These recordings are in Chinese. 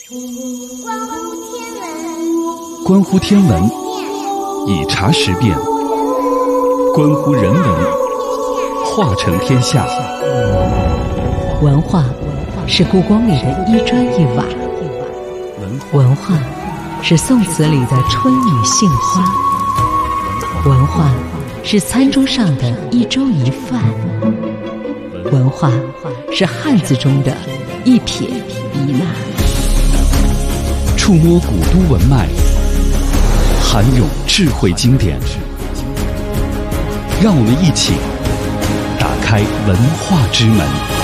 关乎天文，以察时变；关乎人文，化成天下。 文化是故宫里的一砖一瓦，文化是宋词里的春雨杏花，文化是餐桌上的一粥一饭，文化是汉字中的一撇一捺。 触摸古都文脉，涵涌智慧经典，让我们一起打开文化之门。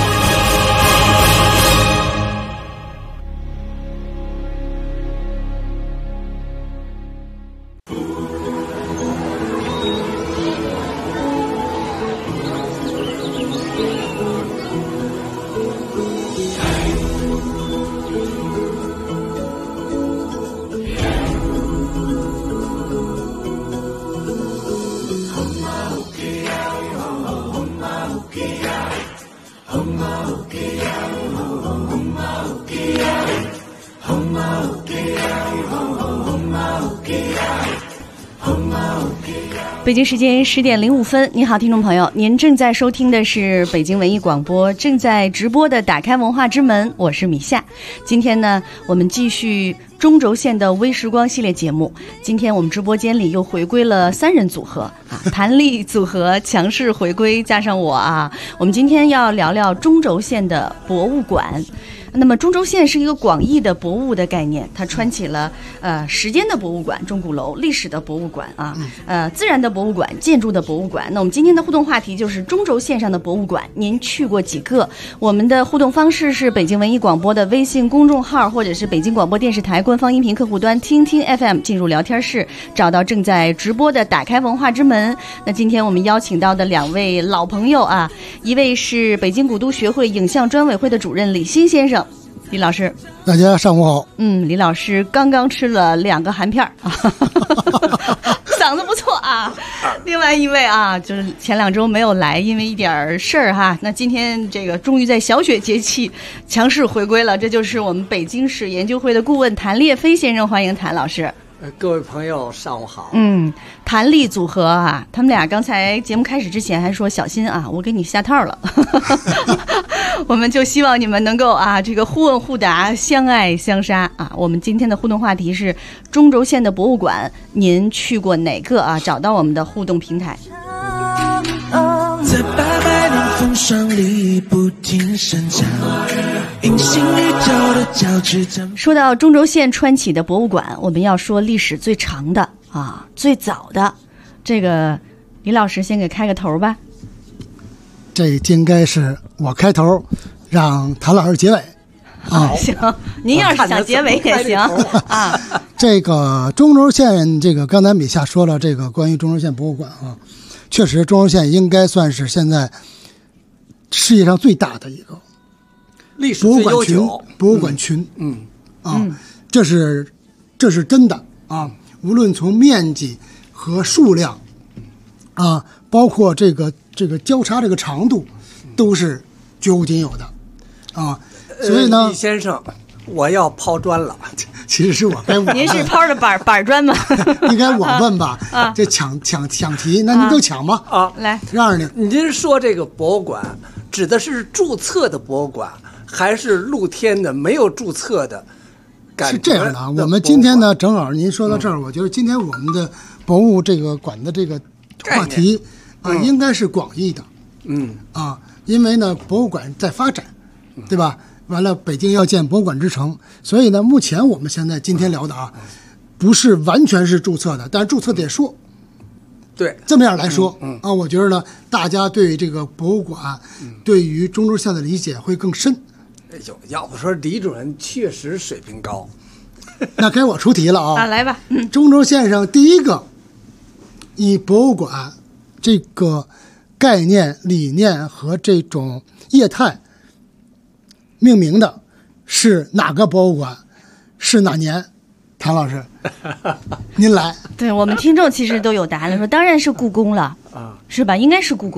北京时间10点05分，你好，听众朋友，您正在收听的是北京文艺广播正在直播的打开文化之门，我是米夏。今天呢，我们继续中轴线的微时光系列节目。今天我们直播间里又回归了3人组合啊，谭丽组合强势回归，加上我啊，我们今天要聊聊中轴线的博物馆。那么中轴线是一个广义的博物的概念，它穿起了时间的博物馆、钟鼓楼、历史的博物馆啊，自然的博物馆、建筑的博物馆。那我们今天的互动话题就是中轴线上的博物馆，您去过几个？我们的互动方式是北京文艺广播的微信公众号，或者是北京广播电视台官方音频客户端听听 FM， 进入聊天室，找到正在直播的打开文化之门。那今天我们邀请到的2位老朋友啊，一位是北京古都学会影像专委会的主任李欣先生。李老师， 大家上午好。 李老师刚刚吃了2个含片嗓子不错啊。另外一位啊，就是前2周没有来，因为一点事儿哈。那今天这个终于在小雪节气强势回归了，这就是我们北京市研究会的顾问谭烈飞先生，欢迎谭老师。 各位朋友上午好。 谭丽组合啊，他们俩刚才节目开始之前还说小心啊，我给你下套了我们就希望你们能够啊，这个互问互答，相爱相杀啊。我们今天的互动话题是中轴线的博物馆，您去过哪个啊？找到我们的互动平台。在800年风霜里不停生长，隐形宇宙的交织中。说到中轴线穿起的博物馆，我们要说历史最长的啊，最早的。这个李老师先给开个头吧。 这应该是我开头，让谭老师结尾啊。 行，您要是想结尾也行啊。 这个中轴线，这个刚才米夏说了，这个关于中轴线博物馆啊，确实中轴线应该算是现在世界上最大的一个历史最悠久博物馆群。这是真的啊。无论从面积和数量啊，包括这个交叉这个长度，都是绝无仅有的啊。所以呢， 李先生，我要抛砖了。 其实是我该问。 您是抛的板砖吗？ 应该我问吧。这抢题，那您就抢吧。 来， 让着你。 您说这个博物馆指的是注册的博物馆，还是露天的没有注册的？ 是这样的啊，我们今天呢，正好您说到这儿，我觉得今天我们的博物这个馆的这个话题啊，应该是广义的。因为呢，博物馆在发展，对吧？完了，北京要建博物馆之城，所以呢，目前我们现在今天聊的啊，不是完全是注册的，但是注册得说。 对， 这么样来说我觉得呢，大家对这个博物馆，对于中轴线的理解会更深。 要不说李主任确实水平高。 那该我出题了啊！ 来吧。 中轴线上第一个以博物馆这个概念、理念和这种业态命名的是哪个博物馆？是哪年？谭老师，您来。 对，我们听众其实都有答案了，说当然是故宫了，是吧？应该是故宫。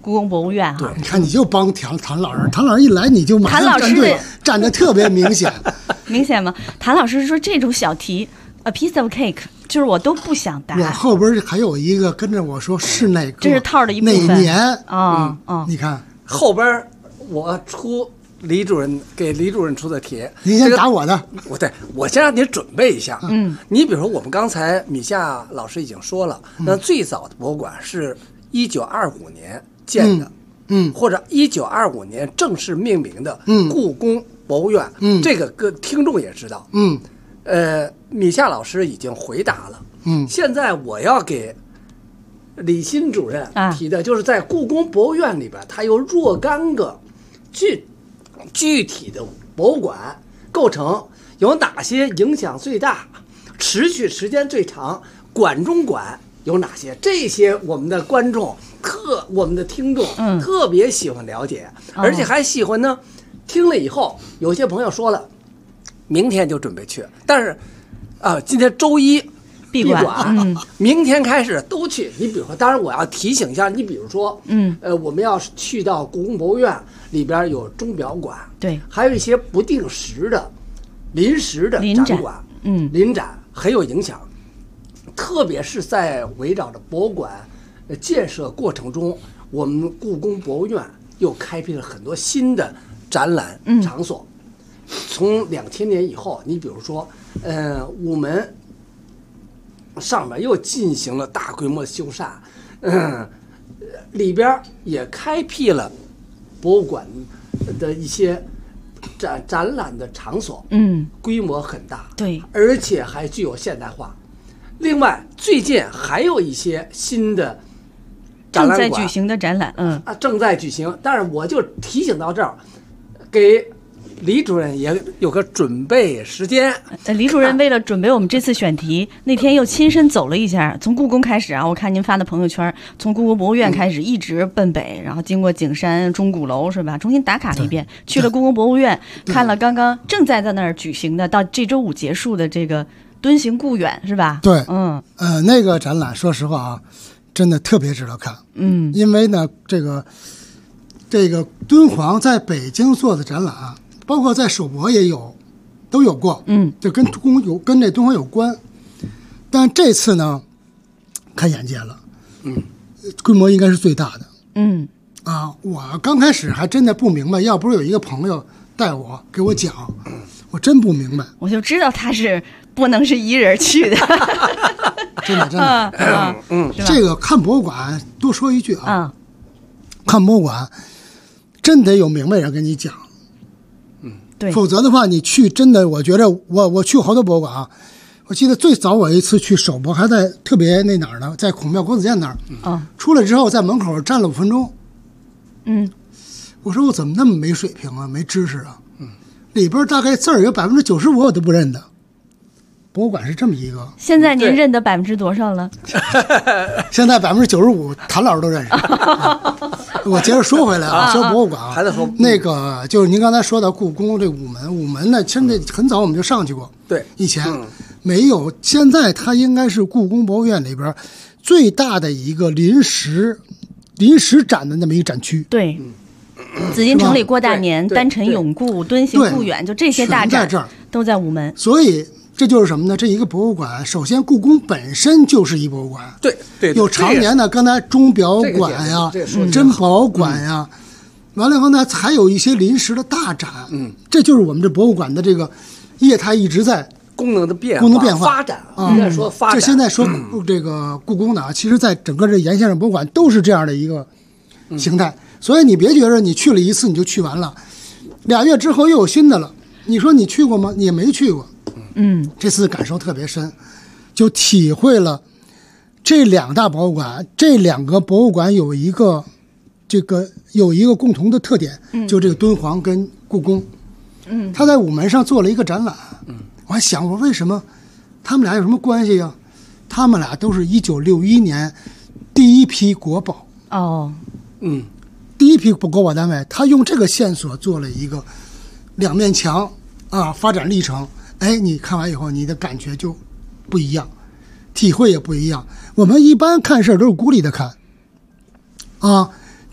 故宫博物院哈。 你看你就帮谭老师，谭老师一来你就马上站队，站得特别明显。 明显吗？谭老师说这种小题 ，a piece of cake， 就是我都不想答。 我后边还有一个跟着我说是哪个， 这是套的一部分。 哪年啊你看后边我出李主任给李主任出的题， 您先答我的。 我先让您准备一下。你比如说我们刚才米夏老师已经说了，那最早的博物馆是1925年建的，或者1925年正式命名的故宫博物院。这个各听众也知道。米夏老师已经回答了。现在我要给李新主任提的就是在故宫博物院里边，它有若干个具体的博物馆构成，有哪些影响最大、持续时间最长，馆中馆有哪些？这些我们的观众我们的听众特别喜欢了解，而且还喜欢呢。听了以后，有些朋友说了，明天就准备去，但是今天周一闭馆，明天开始都去。你比如说，当然我要提醒一下，你比如说，我们要去到故宫博物院里边有钟表馆， 对， 还有一些不定时的、临时的展馆，临展很有影响。特别是在围绕着博物馆建设过程中，我们故宫博物院又开辟了很多新的展览场所。从2000年以后，你比如说，午门上面又进行了大规模的修缮，里边也开辟了博物馆的一些展览的场所，规模很大， 对， 而且还具有现代化。另外，最近还有一些新的展览馆正在举行的展览， 正在举行。但是我就提醒到这儿，给李主任也有个准备时间。 李主任为了准备我们这次选题，那天又亲身走了一下，从故宫开始啊，我看您发的朋友圈，从故宫博物院开始一直奔北，然后经过景山、钟鼓楼是吧？重新打卡了一遍，去了故宫博物院，看了刚刚正在那儿举行的，到这周5结束的这个敦行故远是吧？ 对，那个展览说实话啊，真的特别值得看。因为呢，这个敦煌在北京做的展览，包括在首博也有，都有过。就跟这敦煌有关。但这次呢，开眼界了。规模应该是最大的。我刚开始还真的不明白，要不是有一个朋友带我给我讲，我真不明白。 我就知道他是不能是一人去的。 真的。这个看博物馆，多说一句啊，看博物馆真得有明白人跟你讲。 对， 否则的话，你去真的，我觉得我去过好多博物馆啊。我记得最早我一次去首博，还在特别那哪儿呢，在孔庙国子监那儿。出来之后在门口站了5分钟。我说我怎么那么没水平啊，没知识啊？里边大概字儿有95%我都不认得。博物馆是这么一个。 现在您认得多少了？ 现在95%谭老师都认识。我接着说回来啊，说博物馆还得说那个，就是您刚才说到故宫这午门呢，现在很早我们就上去过。 对， 以前没有，现在它应该是故宫博物院里边最大的一个临时展的那么一个展区。 对。紫禁城里过大年、丹辰永固、敦行故远，就这些大展都在午门。 所以这就是什么呢？这一个博物馆，首先故宫本身就是一博物馆， 对， 有常年的刚才钟表馆呀、珍宝馆呀，完了以后呢，还有一些临时的大展。这就是我们这博物馆的这个业态一直在功能的变化发展应该说发展。这现在说这个故宫的啊，其实在整个这沿线上博物馆都是这样的一个形态。所以你别觉得你去了一次你就去完了，2月之后又有新的了。你说你去过吗？你也没去过。这次感受特别深，就体会了这2大博物馆，这2个博物馆有一个共同的特点，就这个敦煌跟故宫。他在午门上做了一个展览。我还想我为什么他们俩有什么关系啊？他们俩都是1961年第一批国宝。第一批国宝单位，他用这个线索做了一个2面墙发展历程。你看完以后，你的感觉就不一样，体会也不一样。我们一般看事儿都是孤立的看，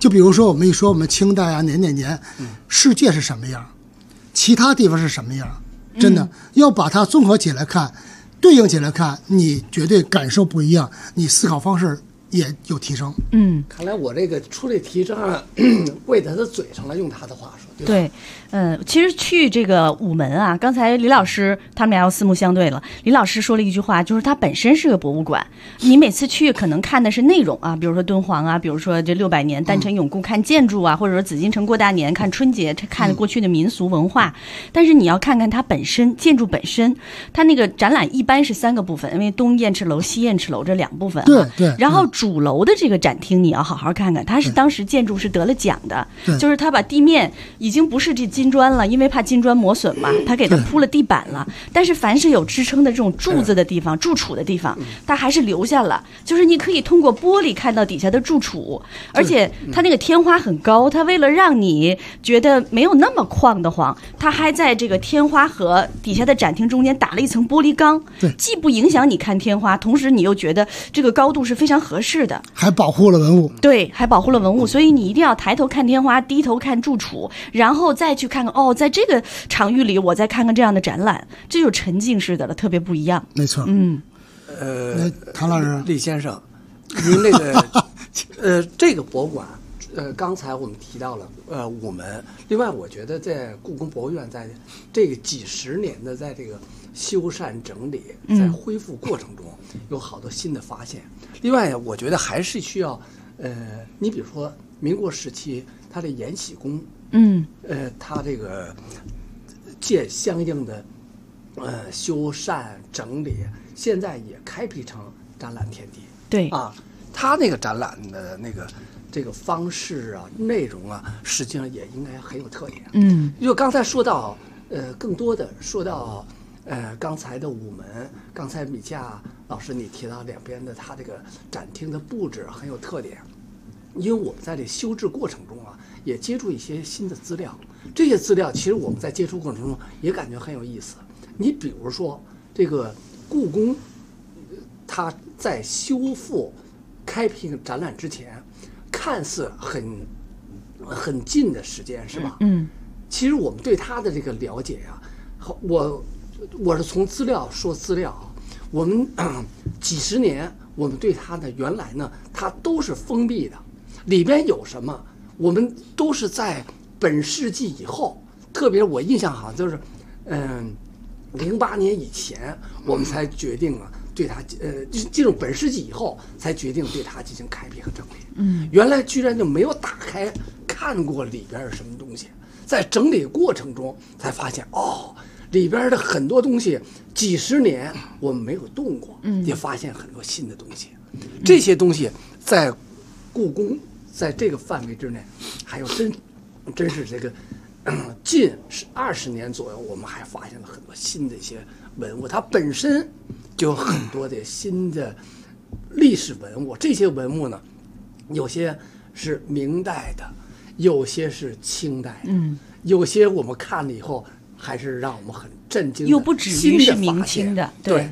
就比如说我们一说我们清代啊，年，世界是什么样，其他地方是什么样，真的要把它综合起来看，对应起来看，你绝对感受不一样，你思考方式也有提升。 看来我这个出这题正好喂他的嘴上了，用他的话说，对吧？ 对，其实去这个午门啊，刚才李老师他们俩要四目相对了。李老师说了一句话，就是它本身是个博物馆，你每次去可能看的是内容啊，比如说敦煌啊，比如说这600年诞辰永固看建筑啊，或者说紫禁城过大年看春节看过去的民俗文化，但是你要看看它本身建筑本身，它那个展览一般是3个部分，因为东燕翅楼、西燕翅楼这2部分、啊， 对， 然后主楼的这个展厅你要好好看看，它是当时建筑是得了奖的，就是它把地面已经不是这金砖了，因为怕金砖磨损嘛，它给它铺了地板了。但是凡是有支撑的这种柱子的地方、柱础的地方，它还是留下了，就是你可以通过玻璃看到底下的柱础，而且它那个天花很高，它为了让你觉得没有那么旷得慌，它还在这个天花和底下的展厅中间打了一层玻璃钢，既不影响你看天花，同时你又觉得这个高度是非常合适的， 还保护了文物。 对，还保护了文物，所以你一定要抬头看天花，低头看柱础，然后再去看看在这个场域里我再看看这样的展览，这就是沉浸式的了，特别不一样。 没错。唐老师， 李先生，您那个这个博物馆，刚才我们提到了午门，另外我觉得在故宫博物院在这个几十年的在这个修缮整理在恢复过程中有好多新的发现。另外我觉得还是需要你比如说民国时期它的延禧宫，它这个借相应的修缮整理，现在也开辟成展览天地。 对啊，它那个展览的这个方式啊、内容啊，实际上也应该很有特点。就刚才说到更多的说到刚才的午门，刚才米夏老师你提到两边的它这个展厅的布置很有特点，因为我们在这修治过程中啊，也接触一些新的资料，这些资料其实我们在接触过程中也感觉很有意思。你比如说这个故宫，它在修复开辟展览之前，看似很近的时间，是吧？其实我们对它的这个了解呀，我是从资料说资料啊，我们几十年，我们对它的原来呢，它都是封闭的，里边有什么，我们都是在本世纪以后，特别我印象好像就是08年以前，我们才决定啊，对它进入本世纪以后才决定对它进行开辟和整理。原来居然就没有打开看过里边是什么东西，在整理过程中才发现里边的很多东西几十年我们没有动过，也发现很多新的东西。这些东西在故宫在这个范围之内，还有真是这个近20年左右，我们还发现了很多新的一些文物，它本身就有很多的新的历史文物。这些文物呢，有些是明代的，有些是清代的，有些我们看了以后还是让我们很震惊的， 又不止于是明清的。 对，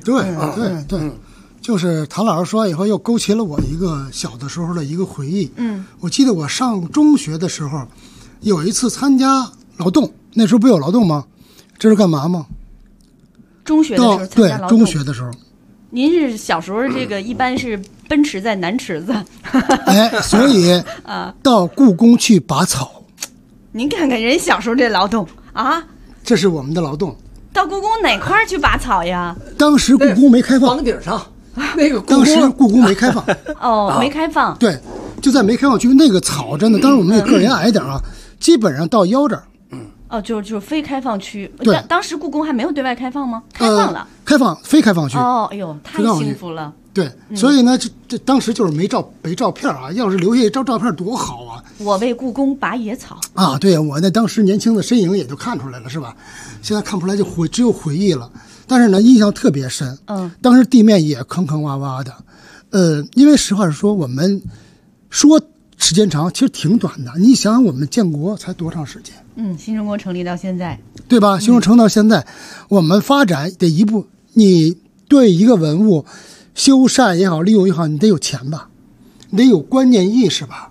就是唐老师说以后又勾起了我一个小的时候的一个回忆。我记得我上中学的时候有一次参加劳动，那时候不有劳动吗？这是干嘛吗？ 中学的时候参加劳动。 对，中学的时候。 您是小时候这个一般是奔驰在南池子， 所以到故宫去拔草。 您看看人小时候这劳动啊， 这是我们的劳动。 到故宫哪块去拔草呀？ 当时故宫没开放， 房顶上那个当时故宫没开放。 没开放。 对，就在没开放区，那个草真的，当时我们那个人矮一点啊，基本上到腰这儿。 就是非开放区。 对， 当时故宫还没有对外开放吗？开放了。 开放，非开放区。 哎呦，太幸福了。 对，所以呢，这当时就是没照片啊，要是留下一张照片多好啊！ 我为故宫拔野草啊，对我那当时年轻的身影也就看出来了，是吧？现在看不出来，就只有回忆了。但是呢，印象特别深。当时地面也坑坑洼洼的。因为实话实说，我们说时间长，其实挺短的。你想想，我们建国才多长时间？ 新中国成立到现在， 对吧？新中国成立到现在，我们发展得一步。你对一个文物修缮也好，利用也好，你得有钱吧，你得有观念意识吧，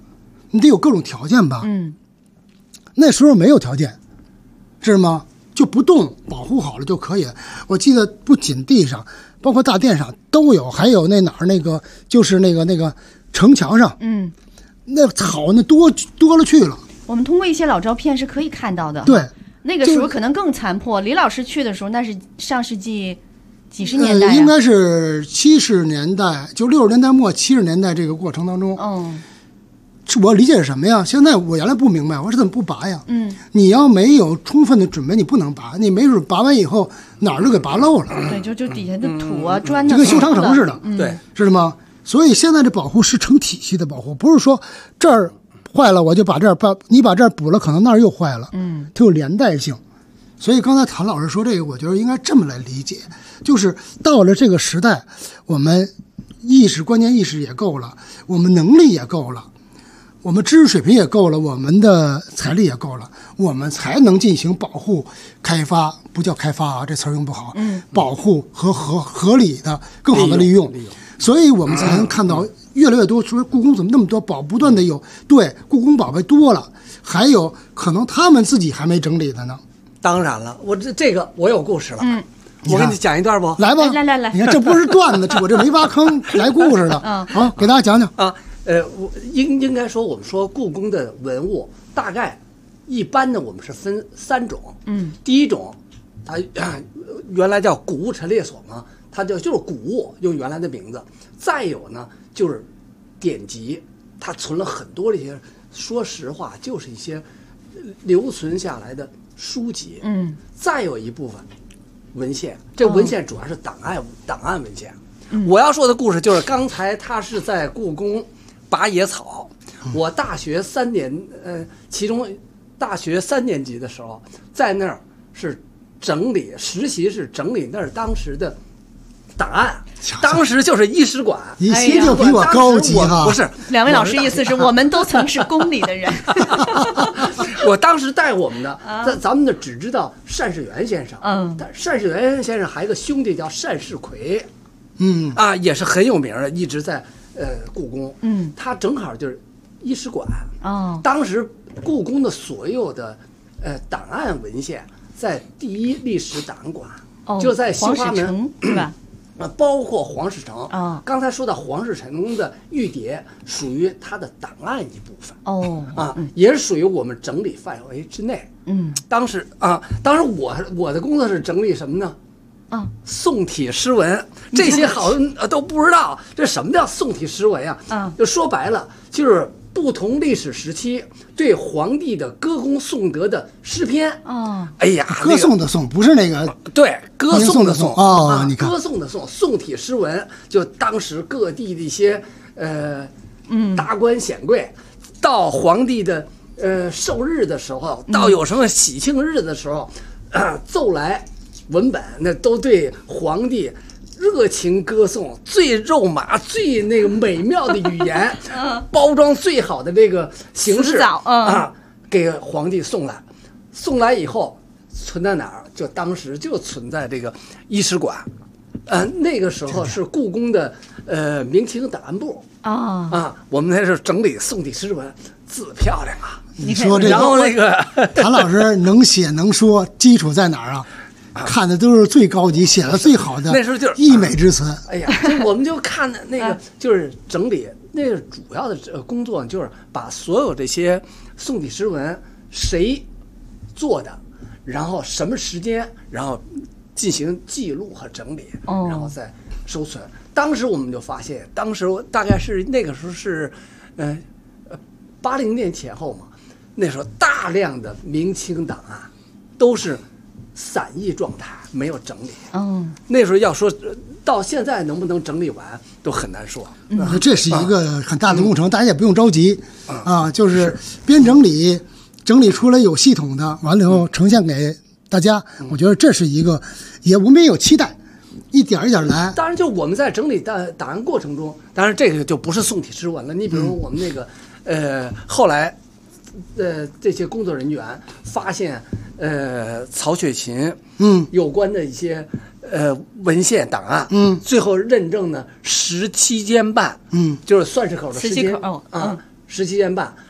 你得有各种条件吧？那时候没有条件，知道吗？就不动，保护好了就可以。我记得不仅地上，包括大殿上都有，还有那哪儿那个就是那个城墙上，那草那多了去了。 我们通过一些老照片是可以看到的。 对， 那个时候可能更残破。李老师去的时候，那是上世纪几十年代、 应该是70年代，就60年代末70年代这个过程当中。我理解是什么呀？现在我原来不明白，我说怎么不拔呀？你要没有充分的准备，你不能拔，你没准拔完以后哪儿都给拔漏了。 对，就底下的土啊、砖啊， 就跟修长城似的。 对， 知道吗？所以现在这保护是成体系的保护，不是说这儿坏了我就把这儿你把这儿补了，可能那儿又坏了。它有连带性。所以刚才谭老师说这个，我觉得应该这么来理解，就是到了这个时代，我们关键意识也够了，我们能力也够了。我们知识水平也够了，我们的财力也够了，我们才能进行保护、开发，不叫开发啊，这词儿用不好。保护和合理的、更好的利用，所以我们才能看到越来越多。说故宫怎么那么多宝，不断的有，对，故宫宝贝多了，还有可能他们自己还没整理的呢。 当然了，我这个我有故事了。我给你讲一段不？ 来吧， 来， 你看这不是段子，我这没挖坑，来故事的。好，给大家讲讲啊。我应该说，我们说故宫的文物大概一般的我们是分3种。第一种，它原来叫古物陈列所嘛，它就是古物，用原来的名字。再有呢，就是典籍，它存了很多这些，说实话就是一些留存下来的书籍。再有一部分文献，这文献主要是档案文献。我要说的故事就是刚才他是在故宫拔野草。我大学3年，其中大学3年级的时候，在那儿是整理实习，是整理那儿当时的档案。当时就是医史馆， 你心就比我高级哈。 不是， 两位老师意思是我们都曾是宫里的人。 我当时带我们的，咱们的只知道单士元先生，但单士元先生还有一个兄弟叫单士奎，也是很有名的，一直在故宫。他正好就是医史馆。当时故宫的所有的档案文献在第一历史档案馆，就在西华门， 是吧？ 包括黄世成。刚才说到黄世成的玉牒属于他的档案一部分。也是属于我们整理范围之内。当时我的工作是整理什么呢？宋体诗文，这些好像都不知道这什么叫宋体诗文啊？就说白了就是不同历史时期对皇帝的歌功颂德的诗篇。哎呀， 歌颂的颂不是那个， 对，歌颂的颂你看， 歌颂的颂，宋体诗文，就当时各地的一些达官显贵，到皇帝的寿日的时候，到有什么喜庆日的时候，奏来文本，那都对皇帝热情歌颂，最肉麻、最那个美妙的语言，包装最好的这个形式给皇帝送来。送来以后存在哪儿？就当时就存在这个医史馆。那个时候是故宫的明清档案部我们那是整理宋体诗文，字漂亮啊。 你说这个， 然后那个谭老师能写能说，基础在哪儿啊？看的都是最高级，写的最好的， 那时候就是溢美之词。 哎呀，我们就看的那个就是整理，那个主要的工作就是把所有这些宋体诗文谁做的，然后什么时间，然后进行记录和整理，然后再收存。当时我们就发现，当时大概是那个时候是80年前后嘛，那时候大量的明清档案都是散佚状态，没有整理。那时候要说到现在能不能整理完都很难说。 这是一个很大的工程，大家也不用着急就是边整理出来有系统的，完了以后呈现给大家。我觉得这是一个，我们也有期待，一点一点来。 当然，就我们在整理档案过程中，当然这个就不是宋体诗文了。你比如我们那个后来这些工作人员发现曹雪芹有关的一些文献档案最后认证呢17间半就是算式口的10间17间半，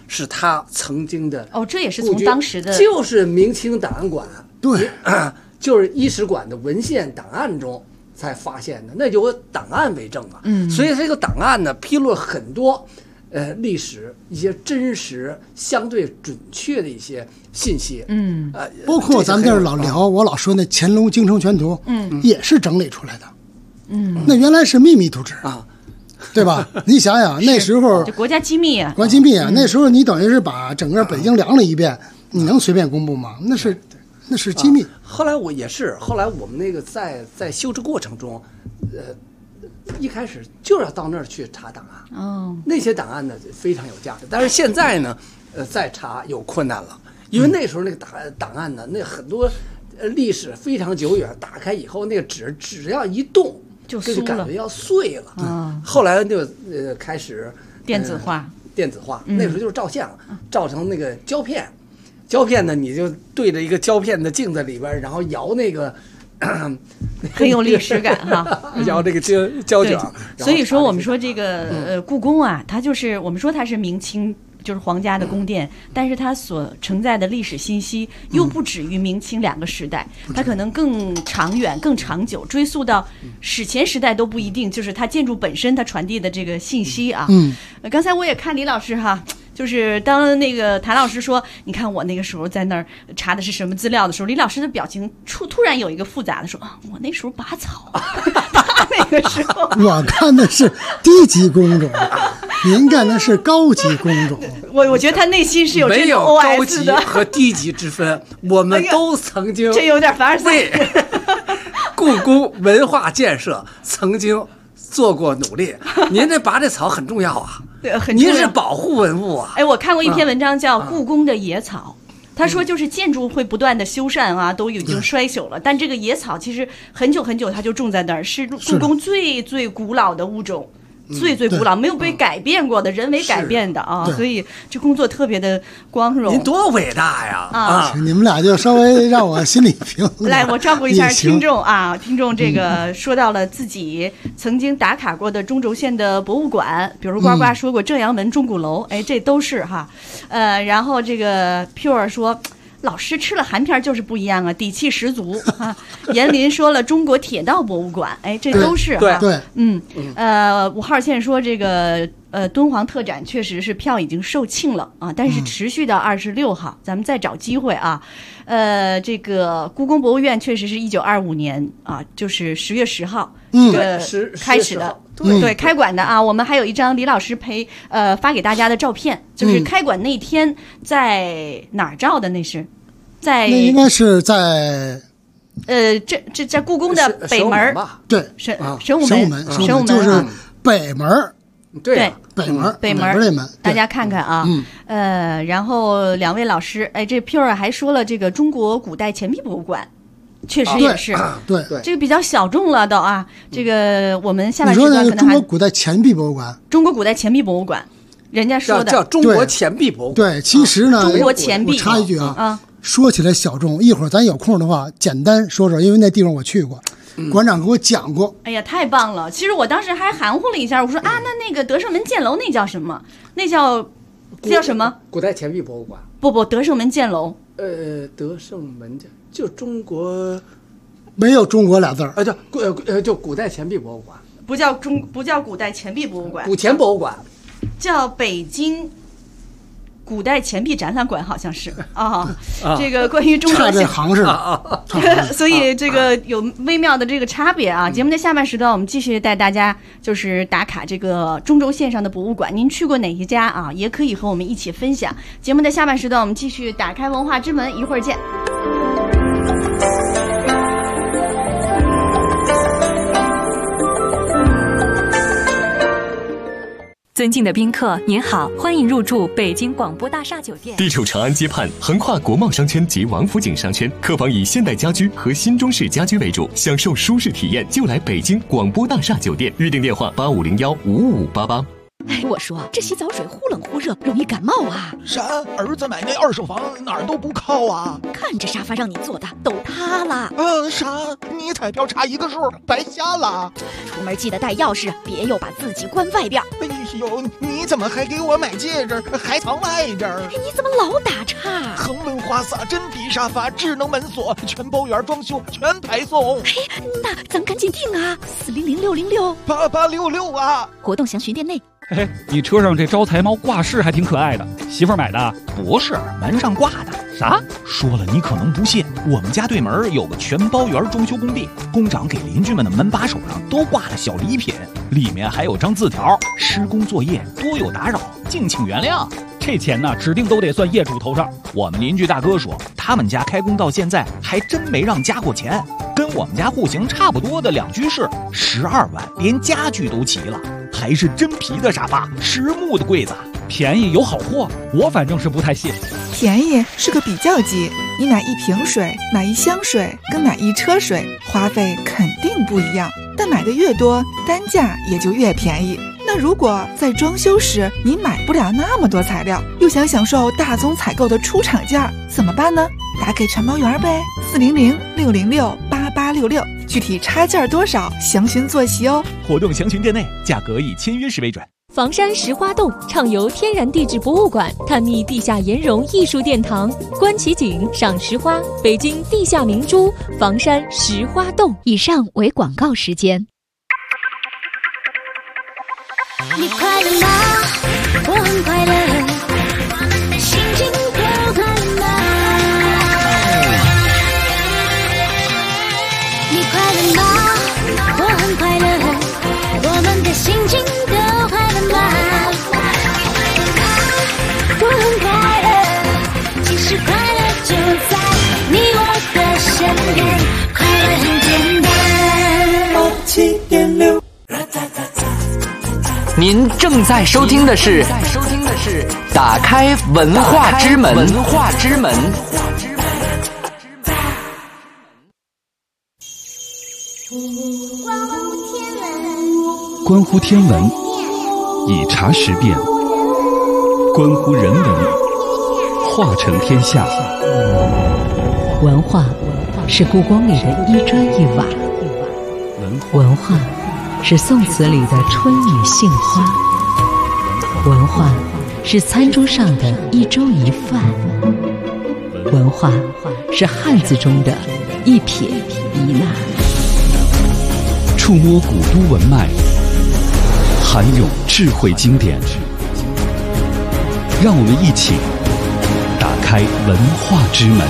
是他曾经的这也是从当时的就是明清档案馆对， 就是一史馆的文献档案中才发现的，那就有档案为证啊。所以这个档案呢，披露了很多历史一些真实、相对准确的一些信息。 包括咱们这儿老聊，我老说那《乾隆京城全图》，也是整理出来的。那原来是秘密图纸啊， 对吧？你想想那时候， 这国家机密啊， 国家机密啊，那时候你等于是把整个北京量了一遍，你能随便公布吗？那是机密。 后来我也是，后来我们那个在修制过程中，一开始就要到那儿去查档案。那些档案呢非常有价值，但是现在呢，再查有困难了，因为那时候那个档案呢，那很多历史非常久远，打开以后那个纸只要一动就酥了， 感觉要碎了。后来就开始电子化， 那时候就是照相，照成那个胶片。胶片呢，你就对着一个胶片的镜子里边，然后摇那个， 很有历史感哈， 摇这个胶卷。 所以说，我们说这个故宫啊，它就是我们说它是明清就是皇家的宫殿，但是它所承载的历史信息又不止于明清两个时代，它可能更长远、更长久，追溯到史前时代都不一定。就是它建筑本身它传递的这个信息啊。刚才我也看李老师哈。就是当那个谭老师说，你看我那个时候在那儿查的是什么资料的时候，李老师的表情突然有一个复杂的说，我那时候拔草，他那个时候我看的是低级工种，您干的是高级工种。 我觉得他内心是有这种 OS 的， 没有高级和低级之分，我们都曾经这有点凡尔赛。 故宫文化建设曾经做过努力，您这拔这草很重要啊。 对，很重要。 您是保护文物啊！ 我看过一篇文章叫《故宫的野草》，他说就是建筑会不断的修缮啊，都已经衰朽了，但这个野草其实很久很久它就种在那儿，是故宫最最古老的物种。最最古老没有被改变过的人为改变的啊，所以这工作特别的光荣。 您多伟大呀！ 你们俩就稍微让我心里平。 来，我照顾一下听众啊，听众这个说到了自己曾经打卡过的中轴线的博物馆，比如呱呱说过正阳门钟鼓楼，这都是哈。然后这个 Pure 说。老师吃了含片就是不一样啊，底气十足啊！严林说了中国铁道博物馆，这都是哈。 对， 5号线说这个敦煌特展确实是票已经售罄了啊，但是持续到26号，咱们再找机会啊。这个故宫博物院确实是1925年啊，就是10月10号这个开始的。对，开馆的啊，我们还有一张李老师发给大家的照片，就是开馆那天在哪儿照的？那是在那应该是在这在故宫的北门吧？ 对， 神武门就是北门。 对， 北门这门，大家看看啊。然后两位老师，这 Pure 还说了这个中国古代钱币博物馆。确实也是， 对， 这个比较小众了都啊。这个我们下半时段可能中国古代钱币博物馆， 中国古代钱币博物馆，人家说的叫中国钱币博物馆。 对，其实呢， 中国钱币。 我插一句啊，说起来小众，一会儿咱有空的话简单说说，因为那地方我去过，馆长给我讲过。 哎呀，太棒了！其实我当时还含糊了一下，我说那个德胜门箭楼那叫什么？那叫什么？ 古代钱币博物馆。 不，德胜门箭楼。 德胜门就中国， 没有中国俩字儿， 就古代钱币博物馆， 不叫古代钱币博物馆， 古钱博物馆， 叫北京古代钱币展览馆，好像是这个关于中轴线行市所以这个有微妙的这个差别啊。节目的下半时段，我们继续带大家就是打卡这个中轴线上的博物馆，您去过哪一家啊？也可以和我们一起分享。节目的下半时段，我们继续打开文化之门，一会儿见。 尊敬的宾客，您好，欢迎入住北京广播大厦酒店。 地处长安街畔，横跨国贸商圈及王府井商圈，客房以现代家居和新中式家居为主，享受舒适体验就来北京广播大厦酒店。预订电话85015588。 我说这洗澡水忽冷忽热，容易感冒啊！ 啥？儿子买那二手房哪儿都不靠啊！ 看这沙发让你坐的都塌了。 啥？你彩票差一个数，白瞎了。 出门记得带钥匙，别又把自己关外边。 呦，你怎么还给我买戒指，还藏外边？ 你怎么老打岔？ 恒温花洒、真皮沙发、智能门锁、全包圆装修，全排送。 那咱赶紧订啊！400-666-8866 啊！ 活动详询店内。 你车上这招财猫挂饰还挺可爱的，媳妇儿买的？ 不是，门上挂的。 啥？ 说了你可能不信，我们家对门有个全包圆装修工地，工长给邻居们的门把手上都挂了小礼品，里面还有张字条：施工作业多有打扰，敬请原谅。 这钱呢，指定都得算业主头上。 我们邻居大哥说，他们家开工到现在还真没让加过钱，跟我们家户型差不多的2居室，12万，连家具都齐了，还是真皮的沙发，实木的柜子， 便宜有好货，我反正是不太信。 便宜是个比较级，你买1瓶水、买1箱水跟买1车水，花费肯定不一样，但买的越多，单价也就越便宜。那如果在装修时你买不了那么多材料，又想享受大宗采购的出厂价，怎么办呢？打给全包圆呗，400-666-8866，具体差价多少，详询坐席哦。 活动详询店内，价格以签约时为准。 房山石花洞畅游天然地质博物馆，探秘地下岩溶艺术殿堂，观奇景，赏石花，北京地下明珠房山石花洞。 以上为广告时间。 你快乐吗？我很快乐，心情都快乐吗？你快乐吗？我很快乐，我们的心情都快乐吗？我很快乐，其实快乐就在你我的身边，快乐很简单。87.6。 您正在收听的是打开文化之门。 关乎天文，以察时变；关乎人文，化成天下。 文化是故宫里的一砖一瓦，文化是宋词里的春雨杏花，文化是餐桌上的一粥一饭，文化是汉字中的一撇一捺。 触摸古都文脉，含有智慧经典，让我们一起打开文化之门。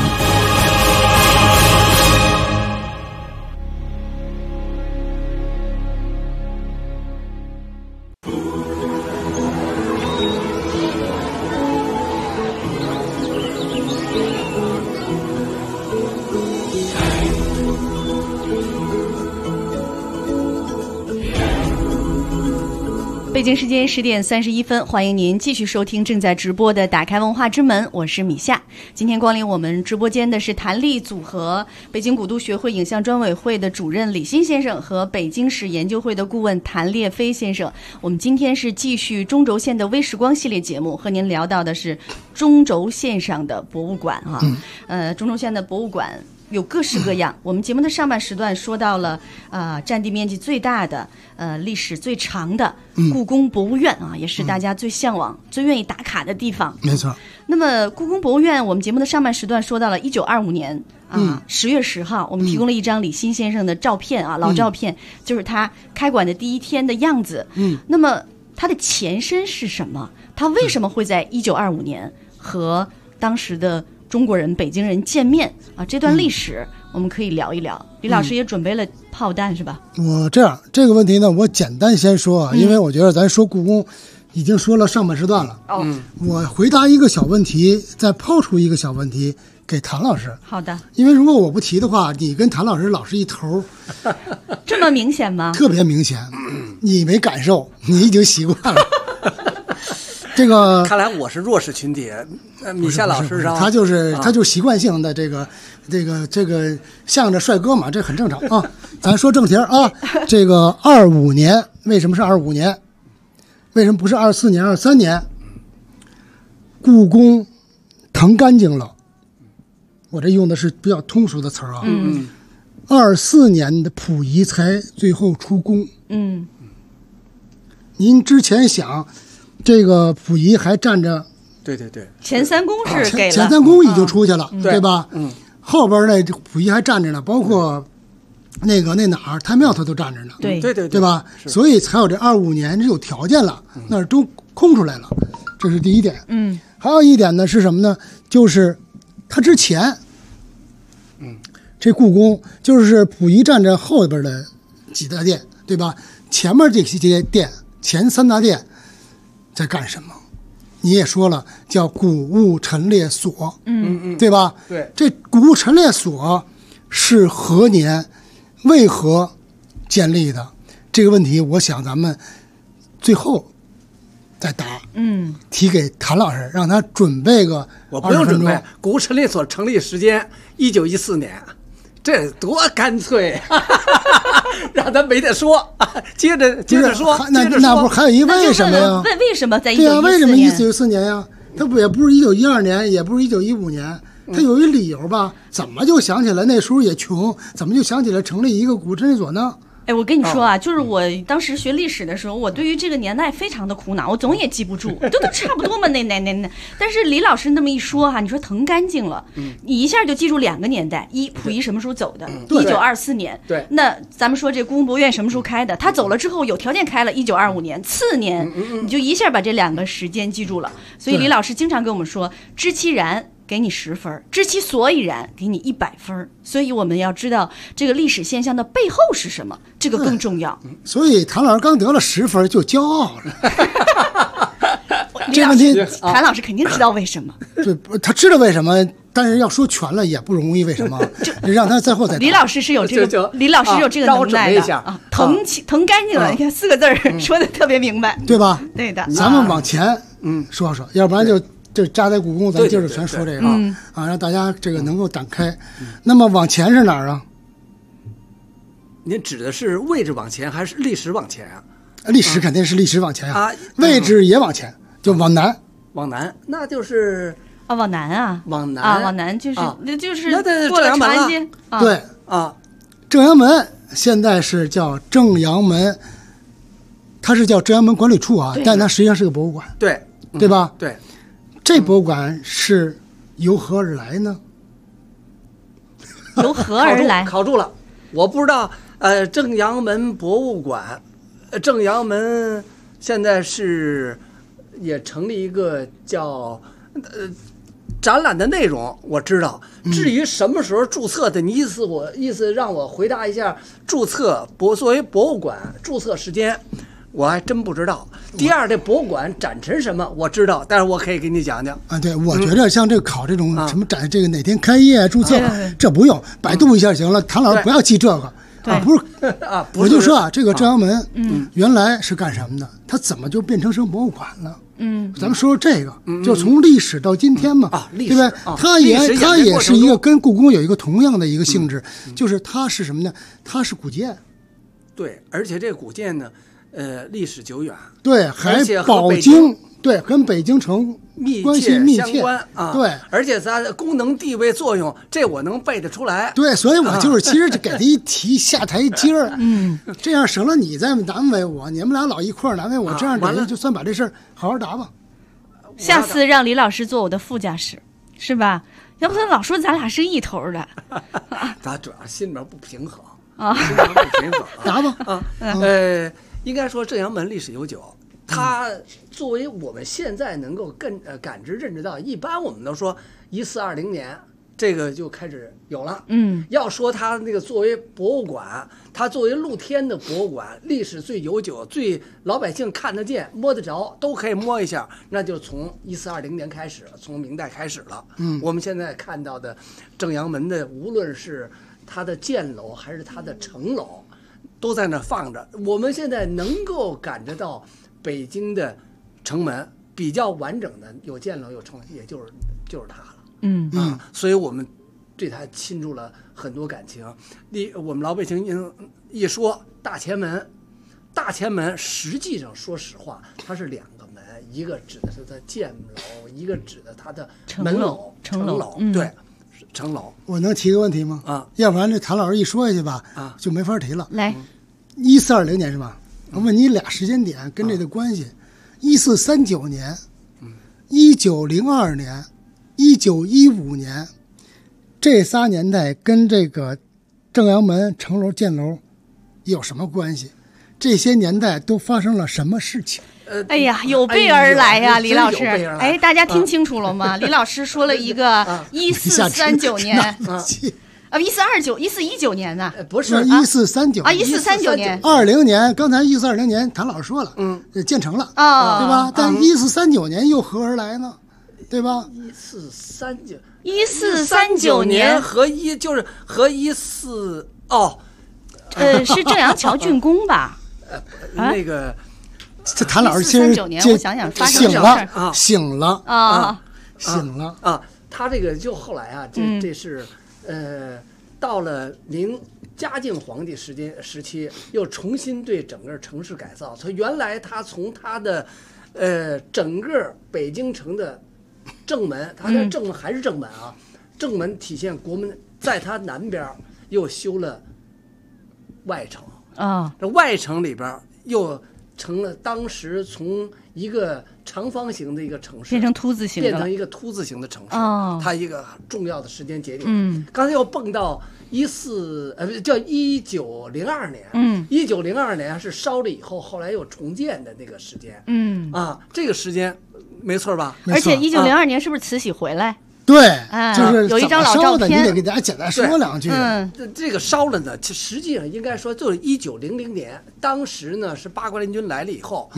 北京时间10点31分，欢迎您继续收听正在直播的打开文化之门，我是米夏。今天光临我们直播间的是弹力组合北京古都学会影像专委会的主任李欣先生和北京史研究会的顾问谭烈飞先生。我们今天是继续中轴线的微时光系列节目，和您聊到的是中轴线上的博物馆中轴线的博物馆有各式各样。我们节目的上半时段说到了占地面积最大的历史最长的故宫博物院也是大家最向往最愿意打卡的地方。 没错。 那么故宫博物院我们节目的上半时段说到了1925年10月10号我们提供了一张李欣先生的照片老照片，就是他开馆的第一天的样子。那么它的前身是什么？它为什么会在1925年和当时的中国人北京人见面这段历史我们可以聊一聊。李老师也准备了炮弹是吧？ 我这个问题呢，我简单先说因为我觉得咱说故宫已经说了上半时段了。我回答一个小问题，再抛出一个小问题给谭老师。 好的。因为如果我不提的话，你跟谭老师老是一头。 这么明显吗？ 特别明显。你没感受，你已经习惯了。这个看来我是弱势群体，米夏老师他就是习惯性的这个向着帅哥嘛，这很正常啊。咱说正题啊，这个25年为什么是25年？为什么不是24年、23年？故宫腾干净了，我这用的是比较通俗的词啊。24年的溥仪才最后出宫。 您之前想，这个溥仪还站着， 对对对， 前三宫是给了， 前三宫已经出去了，对吧？后边那溥仪还站着呢，包括那哪儿太庙他都站着呢， 对吧？所以才有这25年是有条件了，那儿都空出来了，这是第一点。还有一点呢是什么呢？就是他之前，这故宫就是溥仪站着后边的几大殿，对吧？前面这些殿，前3大殿在干什么？你也说了，叫古物陈列所，对吧？ 对， 这古物陈列所是何年、为何建立的？这个问题，我想咱们最后再答。提给谭老师，让他准备个我不用准备。古物陈列所成立时间1914年，这多干脆，让他没得说。接着说， 那不还有一为什么呀？ 为什么在1914年？ 对啊，为什么1914年呀？他也不是1912年，也不是1915年，他有一理由吧？怎么就想起来那时候也穷，怎么就想起来成立一个古物陈列所呢？ 哎，我跟你说啊，就是我当时学历史的时候，我对于这个年代非常的苦恼，我总也记不住，都差不多嘛，那。但是李老师那么一说哈，你说腾干净了，你一下就记住2个年代：溥仪什么时候走的，1924年。 对。 那咱们说这故宫博物院什么时候开的？他走了之后有条件开了，1925年，次年，你就一下把这2个时间记住了。所以李老师经常跟我们说，知其然给你10分，知其所以然给你100分。所以我们要知道这个历史现象的背后是什么，这个更重要。 所以谭老师刚得了10分就骄傲了。 这问题，谭老师肯定知道为什么。 对，他知道为什么，但是要说全了也不容易。为什么？让他最后再。 李老师是有这个，李老师有这个能耐的啊，腾干净了。你看4个字说的特别明白， 对吧？ 对的。 咱们往前说，要不然就扎在故宫，咱接着全说这个啊，让大家这个能够展开。那么往前是哪儿啊？ 您指的是位置往前还是历史往前啊？ 历史肯定是历史往前啊，位置也往前，就往南。 往南，那就是往南啊， 往南啊，往南就是过了长安街。 对啊，正阳门现在是叫正阳门，它是叫正阳门管理处啊，但它实际上是个博物馆，对吧？ 对。 这博物馆是由何而来呢？ 由何而来？ 考住了，我不知道。正阳门博物馆，正阳门现在是也成立一个叫展览的内容，我知道。至于什么时候注册的，你意思让我回答一下注册作为博物馆注册时间。我还真不知道。第二，这博物馆展陈什么我知道，但是我可以给你讲讲啊。对，我觉得像这个考这种什么展，这个哪天开业注册，这不用百度一下行了。谭老师不要记这个啊，不是啊， 我就说啊，这个正阳门，原来是干什么的？它怎么就变成博物馆了？咱们说说这个，就从历史到今天嘛，对不对？它也是一个跟故宫有一个同样的一个性质，就是它是什么呢？它是古建， 对，而且这个古建呢。历史久远， 对，还饱经，对，跟北京城关系密切啊， 对， 而且它的功能地位作用，这我能背得出来。 对，所以我就是其实给他一提下台阶儿，这样省了你再难为我，你们俩老一块儿难为我，这样就算把这事儿好好答吧。 下次让李老师做我的副驾驶，是吧？要不他老说咱俩是一头的， 咱主要心里面不平衡啊， 心里面不平衡， 答吧啊，应该说正阳门历史悠久，它作为我们现在能够更感知认知到，一般我们都说1420年这个就开始有了。要说它那个作为博物馆，它作为露天的博物馆，历史最悠久，最老百姓看得见、摸得着，都可以摸一下，那就从1420年开始，从明代开始了。我们现在看到的正阳门的，无论是它的箭楼还是它的城楼。都在那放着，我们现在能够感觉到北京的城门比较完整的，有箭楼有城门，也就是它了。所以我们对它倾注了很多感情。我们老百姓一说大前门实际上说实话，它是2个门，一个指的是它箭楼，一个指的它的门楼、城楼，对。城楼， 我能提个问题吗？要不然这谭老师一说下去吧，就没法提了。 来 ，1420年是吧？ 我问你俩时间点跟这个关系：1439年、1902年、1915年，这仨年代跟这个正阳门城楼建楼有什么关系？这些年代都发生了什么事情？ 哎呀，有备而来呀，李老师。哎，大家听清楚了吗？李老师说了一个1439年1419年呢？ 不是 1439 啊，1439年 ，20年。刚才1420年，谭老师说了，建成了啊，对吧？但1439年又何而来呢？对吧 ？1439年和是正阳桥竣工吧？ 那个。 这谭老师其实我想想发生什么事儿醒了啊！他这个就后来啊，这是到了嘉靖皇帝时期，又重新对整个城市改造。所以原来他从他的整个北京城的正门，他的正门还是正门啊，正门体现国门，在他南边又修了外城啊， 这外城里边又成了当时从一个长方形的一个城市变成突字形的， 变成一个突字形的城市。它一个重要的时间节点。刚才又蹦到1902年。1902年是烧了以后，后来又重建的那个时间。这个时间没错吧？ 而且1902年是不是慈禧回来？ 对，就是有一张老照片， 你得给大家简单说两句。 这个烧了呢，实际上应该说就是1900年，当时呢是八国联军来了以后，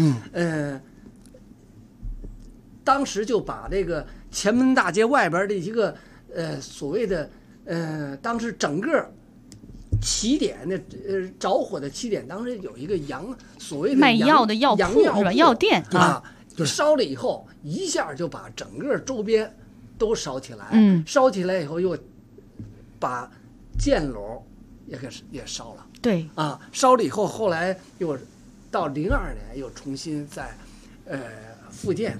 当时就把这个前门大街外边的一个所谓的当时整个起点的着火的起点，当时有一个所谓的卖药的药铺是吧？药店啊，烧了以后一下就把整个周边都烧起来，烧起来以后又把箭楼也烧了， 对啊，烧了以后，后来又到02年又重新再复建，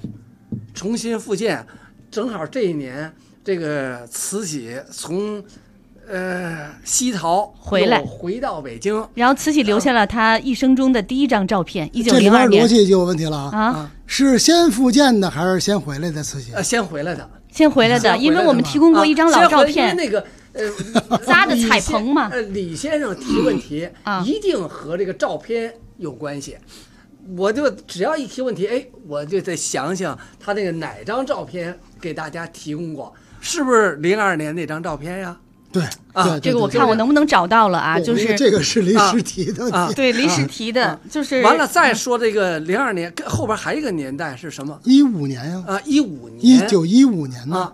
正好这一年这个慈禧从西逃回到北京， 然后慈禧留下了她一生中的第一张照片。1902年， 这里边逻辑就有问题了啊！是先复建的还是先回来的？慈禧先回来的。 因为我们提供过一张老照片， 那个扎的彩棚嘛。 李先生提问题一定和这个照片有关系。我就只要一提问题，我就得想想他那个哪张照片给大家提供过，是不是02年那张照片呀？ 对啊， 这个我看我能不能找到了啊？就是这个是临时提的啊， 对，临时提的，就是完了再说这个02年后边还有一个年代是什么 ？15年呀 ，15年 ，1915年呢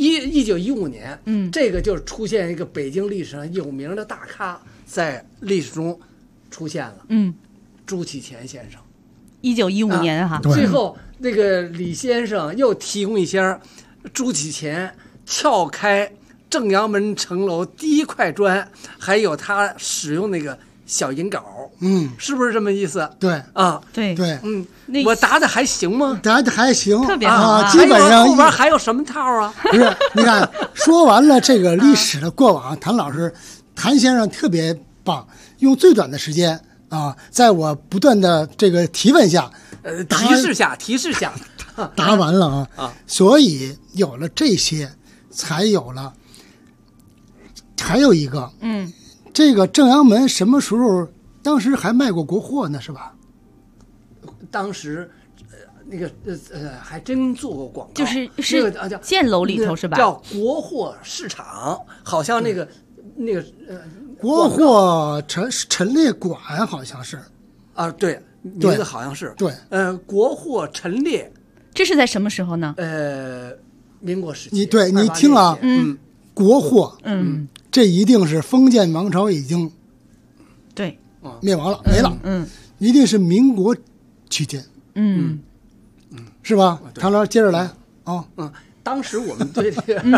？1915年，这个就是出现一个北京历史上有名的大咖在历史中出现了，朱启潜先生 ，1915年哈， 最后那个李先生又提供一些朱启潜撬开正阳门城楼第一块砖，还有他使用那个小银镐，是不是这么意思？ 对啊， 对， 我答的还行吗？ 答的还行， 特别好啊，基本上后边还有什么套啊？ 不是，你看说完了这个历史的过往，谭老师、谭先生特别棒，用最短的时间啊，在我不断的这个提问下， 提示下， 答完了啊，所以有了这些，才有了。还有一个，这个正阳门什么时候？当时还卖过国货呢，是吧？ 当时，那个还真做过广告， 就是那个叫建楼里头是吧？ 叫国货市场，好像那个国货陈列馆好像是啊，对，名字好像是对， 国货陈列， 这是在什么时候呢？ 民国时期。 你听啊，国货，这一定是封建王朝已经对灭亡了，没了，一定是民国期间，是吧？唐老师接着来啊， 当时我们对这个，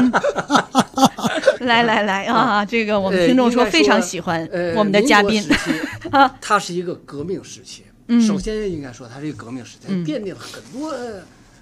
来啊，这个我们听众说非常喜欢我们的嘉宾， 它是一个革命时期。首先应该说它是一个革命时期，奠定了很多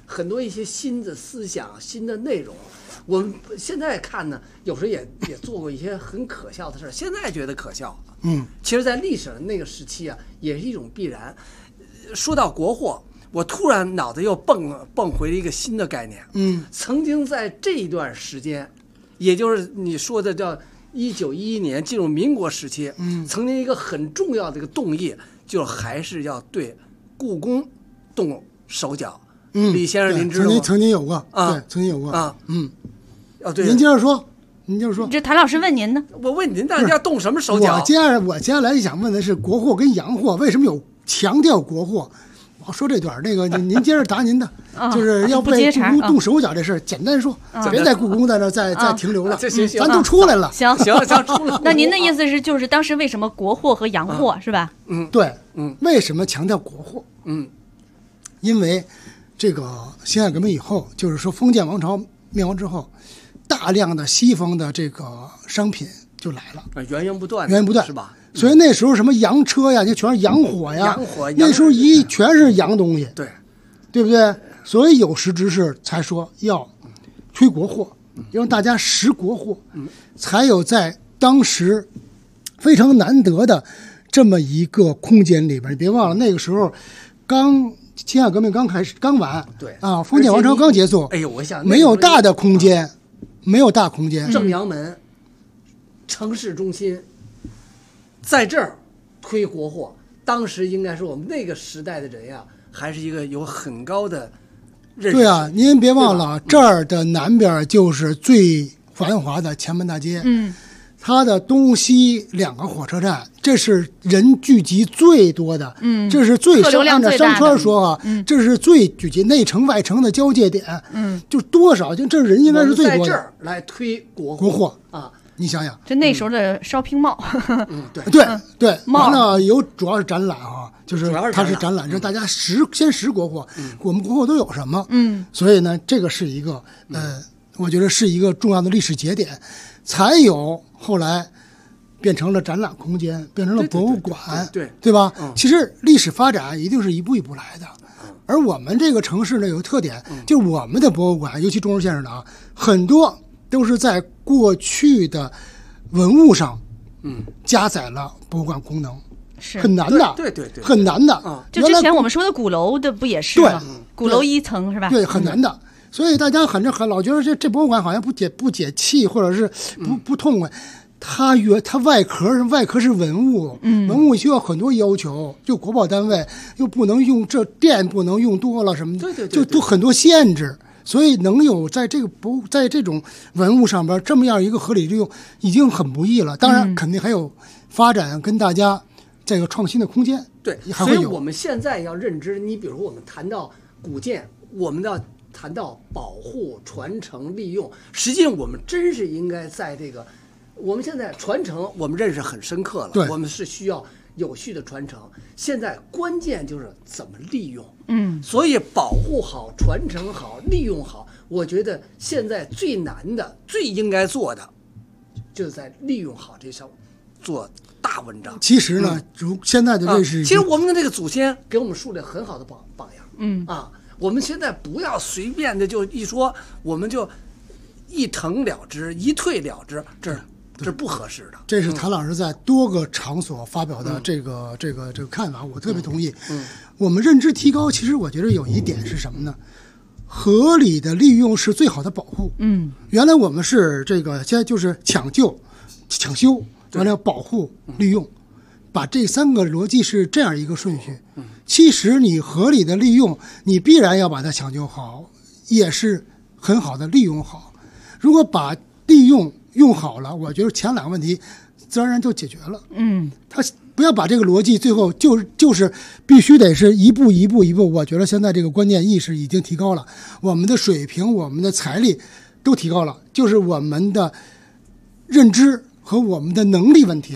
很多一些新的思想、新的内容。我们现在看呢，有时候也做过一些很可笑的事儿，现在觉得可笑。其实，在历史的那个时期啊，也是一种必然。说到国货，我突然脑子又蹦回了一个新的概念。曾经在这一段时间，也就是你说的叫1911年进入民国时期，曾经一个很重要的一个动议，就还是要对故宫动手脚。李先生，您知道吗？ 曾经有过啊，对，曾经有过啊。 对， 您接着说。 这谭老师问您呢？ 我问您，大家动什么手脚？ 我接下来想问的是国货跟洋货为什么有强调国货？我说这段您接着答您的，就是要为故宫动手脚这事儿，简单说，别在故宫在那再停留了， 行， 咱都出来了。 行， 出了。 那您的意思是，就是当时为什么国货和洋货是吧？ 对，为什么强调国货？因为这个辛亥革命以后，就是说封建王朝灭亡之后。大量的西方的这个商品就来了， 源源不断是吧？ 所以那时候什么洋车呀，就全是洋火呀，那时候全是洋东西，对不对？所以有识之士才说要推国货，让大家识国货，才有在当时非常难得的这么一个空间里边。你别忘了那个时候辛亥革命刚开始，刚完， 对啊，封建王朝刚结束， 哎呦，我想没有大的空间。没有大空间， 正阳门，城市中心，在这儿推国货，当时应该是我们那个时代的人呀，还是一个有很高的认识。 对啊，您别忘了，这儿的南边就是最繁华的前门大街，它的东西2个火车站，这是人聚集最多的，这是最按照商圈说啊，这是最聚集内城外城的交界点，就多少，就这人应该是最多的。 在这儿来推国货啊， 你想想， 就那时候的shopping mall， 对，完了主要是展览啊，就是它是展览，让大家先识国货，我们国货都有什么，所以呢，这个是一个我觉得是一个重要的历史节点，才有后来变成了展览空间，变成了博物馆，对吧？其实历史发展一定是一步一步来的，而我们这个城市呢有个特点，就是我们的博物馆，尤其中轴线上的啊，很多都是在过去的文物上，加载了博物馆功能， 是很难的， 对， 很难的。 就之前我们说的鼓楼的不也是吗？鼓楼1层是吧？ 对，很难的。所以大家很老觉得这博物馆好像不解气，或者是不痛快。它外壳是文物，文物需要很多要求，就国保单位又不能用这电不能用多了什么的，就都很多限制。所以能有在这种文物上边这么样一个合理利用，已经很不易了。当然，肯定还有发展跟大家这个创新的空间。 对，所以我们现在要认知，你比如说我们谈到古建，我们要谈到保护、传承、利用，实际上我们真是应该在这个，我们现在传承我们认识很深刻了，我们是需要有序的传承。现在关键就是怎么利用，所以保护好、传承好、利用好，我觉得现在最难的、最应该做的，就是在利用好这项做大文章。 其实呢，现在的这是， 其实我们的这个祖先给我们树立很好的榜样，我们现在不要随便的就一说，我们就一腾了之，一退了之，这是不合适的。 这是谭老师在多个场所发表的这个看法，我特别同意。我们认知提高，其实我觉得有一点是什么呢？合理的利用是最好的保护。原来我们是这个现在就是抢救、抢修，完了保护、利用，把这3个逻辑是这样一个顺序。其实你合理的利用，你必然要把它抢救好，也是很好的利用好。如果把利用好了，我觉得前2个问题自然而然就解决了。他不要把这个逻辑最后就是必须得是一步一步。我觉得现在这个关键意识已经提高了，我们的水平、我们的财力都提高了，就是我们的认知和我们的能力问题了。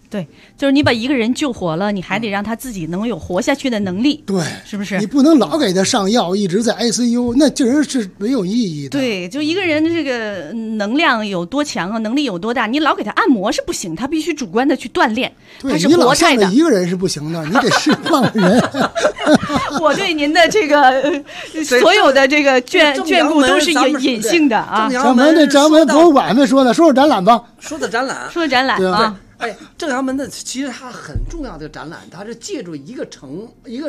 对，就是你把一个人救活了，你还得让他自己能有活下去的能力， 对， 是不是？ 你不能老给他上药，一直在 ICU， 那这人是没有意义的。 对，就一个人这个能量有多强啊，能力有多大，你老给他按摩是不行，他必须主观的去锻炼，他是活态的。 你老一个人是不行的，你得释放人。 我对您的这个所有的这个眷顾都是隐性的啊。 咱们这正阳门博物馆没说呢，说展览吧。 说的展览啊。 哎，正阳门的其实它很重要的展览，它是借助一个城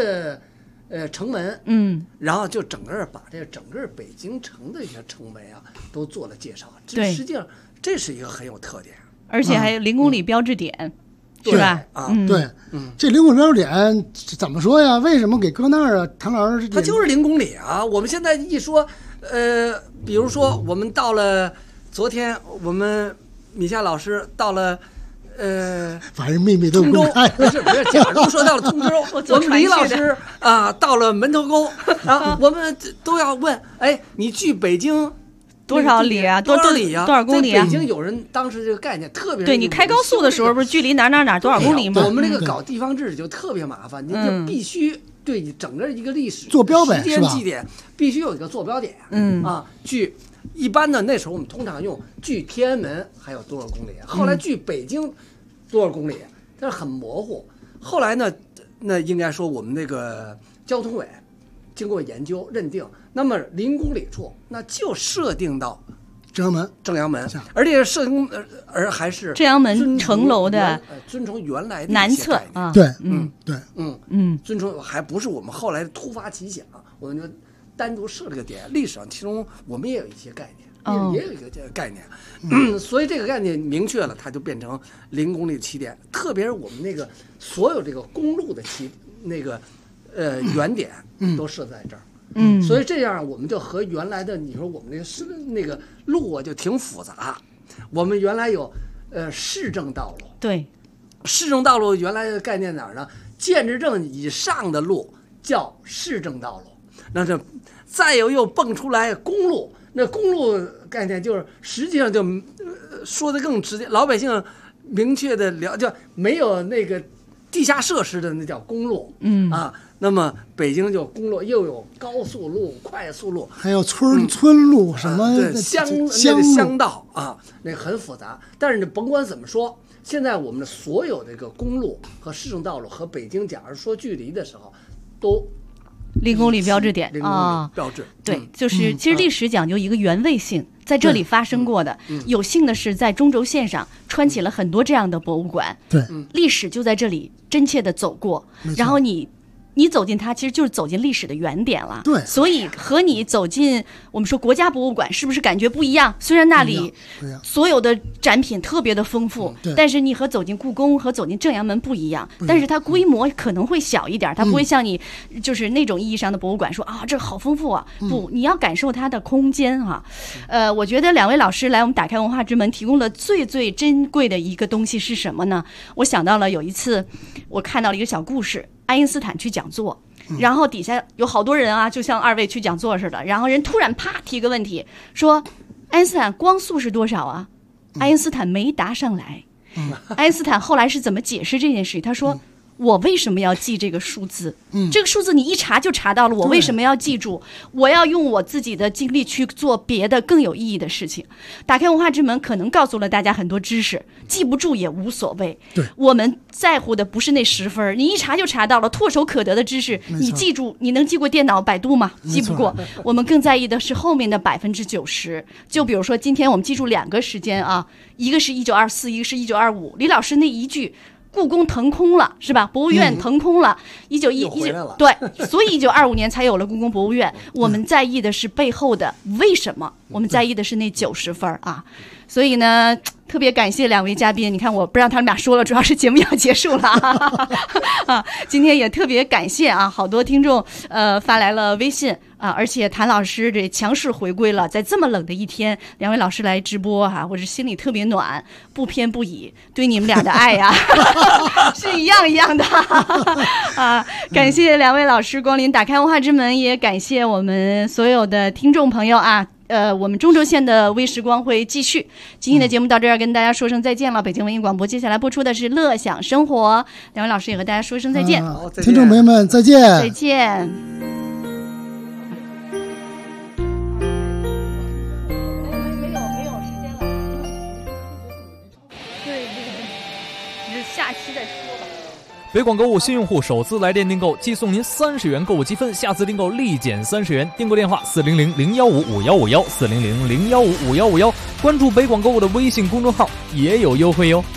门，然后就整个把这整个北京城的一些城门啊都做了介绍。 对， 实际上这是一个很有特点， 而且还有0公里标志点，是吧？ 对，这0公里标志点怎么说呀？为什么给搁那儿啊？谭老师， 它就是0公里啊。我们现在一说，比如说我们到了昨天，我们米夏老师到了。 反正秘密都公开。 不是，假如说到了通州，我们李老师啊到了门头沟，然后我们都要问，哎，你距北京多少里啊？多少里啊？多少公里啊？ 北京有人当时这个概念特别， 对你开高速的时候不是距离哪多少公里吗？ 我们这个搞地方志就特别麻烦，你就必须对你整个一个历史坐标本时间基点必须有一个坐标点，距。一般的那时候我们通常用距天安门还有多少公里，后来距北京多少公里，但是很模糊。后来呢，那应该说我们那个交通委经过研究认定，那么0公里处那就设定到正阳门， 而且设定还是正阳门城楼的遵从原来的南侧啊，对， 遵从还不是我们后来突发奇想，我们就单独设了个点。历史上其中我们也有一些概念，也有一个概念，所以这个概念明确了，它就变成0公里的起点。特别是我们那个所有这个公路的原点都设在这儿，所以这样我们就和原来的你说我们那个路啊就挺复杂。我们原来有市政道路， 对， 市政道路原来的概念哪儿呢？建制证以上的路叫市政道路。那这再又蹦出来公路，那公路概念就是实际上就说的更直接，老百姓明确的就没有那个地下设施的那叫公路，那么北京就公路又有高速路、快速路， 还有村路什么乡道啊，那很复杂。但是你甭管怎么说，现在我们的所有这个公路和市政道路和北京假如说距离的时候都。 0公里标志点啊，标志对，就是其实历史讲究一个原位性，在这里发生过的。有幸的是，在中轴线上穿起了很多这样的博物馆， 对， 历史就在这里真切的走过，然后你走进它，其实就是走进历史的原点了。 对， 所以和你走进我们说国家博物馆，是不是感觉不一样？虽然那里所有的展品特别的丰富，但是你和走进故宫和走进正阳门不一样。但是它规模可能会小一点，它不会像你就是那种意义上的博物馆说啊这好丰富啊，不，你要感受它的空间哈。我觉得2位老师来我们打开文化之门提供了最最珍贵的一个东西是什么呢？我想到了有一次我看到了一个小故事。爱因斯坦去讲座，然后底下有好多人啊，就像2位去讲座似的。然后人突然啪提个问题，说：“爱因斯坦，光速是多少啊？”爱因斯坦没答上来。爱因斯坦后来是怎么解释这件事？他说：“我为什么要记这个数字？这个数字你一查就查到了，我为什么要记住？我要用我自己的精力去做别的更有意义的事情。打开文化之门可能告诉了大家很多知识，记不住也无所谓。 对， 我们在乎的不是那10分，你一查就查到了，唾手可得的知识，你记住，你能记过电脑百度吗？记不过。我们更在意的是后面的90%。就比如说今天我们记住2个时间啊，一个是1924，一个是1925。李老师那一句。故宫腾空了，是吧？博物院腾空了，1919对，所以1925年才有了故宫博物院。我们在意的是背后的为什么，我们在意的是那90分啊。所以呢，特别感谢2位嘉宾。你看，我不让他们俩说了，主要是节目要结束了啊。今天也特别感谢啊，好多听众发来了微信啊，而且谭老师这强势回归了，在这么冷的一天，2位老师来直播哈，我是心里特别暖，不偏不倚，对你们俩的爱呀是一样的啊。感谢2位老师光临打开文化之门，也感谢我们所有的听众朋友啊。 我们中轴线的微时光会继续。今天的节目到这儿，跟大家说声再见了。北京文艺广播接下来播出的是乐享生活，两位老师也和大家说声再见。 听众朋友们再见， 再见。下期再说吧。 北广购物新用户首次来电订购即送您30元购物积分，下次订购立减30元。订购电话400-015-5151，400-015-5151，关注北广购物的微信公众号也有优惠哟。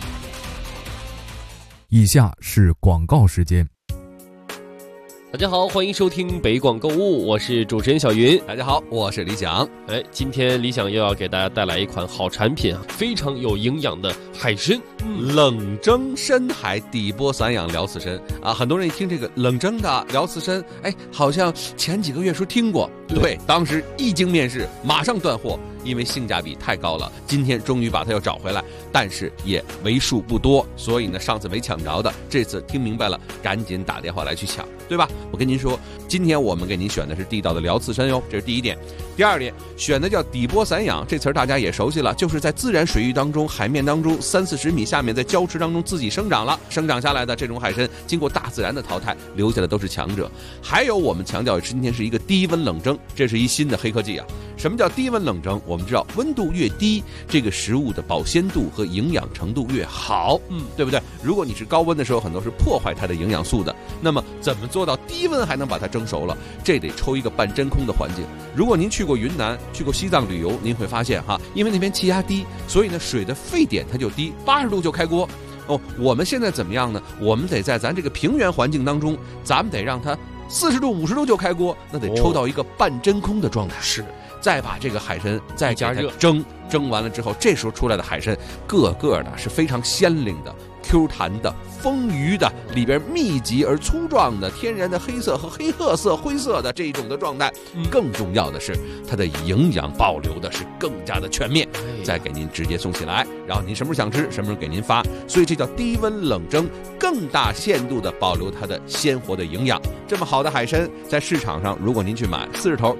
以下是广告时间。 大家好，欢迎收听北广购物，我是主持人小云。 大家好，我是李想。 今天李想又要给大家带来一款好产品，非常有营养的海参， 冷蒸深海底波散养辽刺参啊！很多人一听这个冷蒸的辽刺参，好像前几个月时候听过，对，当时一经面世，马上断货，因为性价比太高了。今天终于把它又找回来，但是也为数不多，所以呢，上次没抢着的，这次听明白了，赶紧打电话来去抢，对吧？我跟您说，今天我们给您选的是地道的辽刺参哟，这是第一点。第二点，选的叫底波散养，这词儿大家也熟悉了，就是在自然水域当中、海面当中30-40米下面，在礁池当中自己生长下来的这种海参，经过大自然的淘汰，留下的都是强者。还有我们强调今天是一个低温冷蒸，这是一新的黑科技啊。什么叫低温冷蒸？我们知道温度越低，这个食物的保鲜度和营养程度越好，对不对？如果你是高温的时候，很多是破坏它的营养素的。那么怎么做到低温还能把它蒸熟了？这得抽一个半真空的环境。如果您去过云南、去过西藏旅游，您会发现因为那边气压低，所以呢水的沸点它就低，80度就开锅。我们现在怎么样呢？我们得在咱这个平原环境当中，咱们得让它40度、50度就开锅，那得抽到一个半真空的状态。 是。 再把这个海参再加热蒸完了之后，这时候出来的海参个个的是非常鲜灵的、Q 弹的、丰腴的，里边密集而粗壮的天然的黑色和黑褐色、灰色的这种的状态。更重要的是，它的营养保留的是更加的全面，再给您直接送起来，然后您什么时候想吃，什么时候给您发。所以这叫低温冷蒸，更大限度的保留它的鲜活的营养。这么好的海参，在市场上如果您去买40头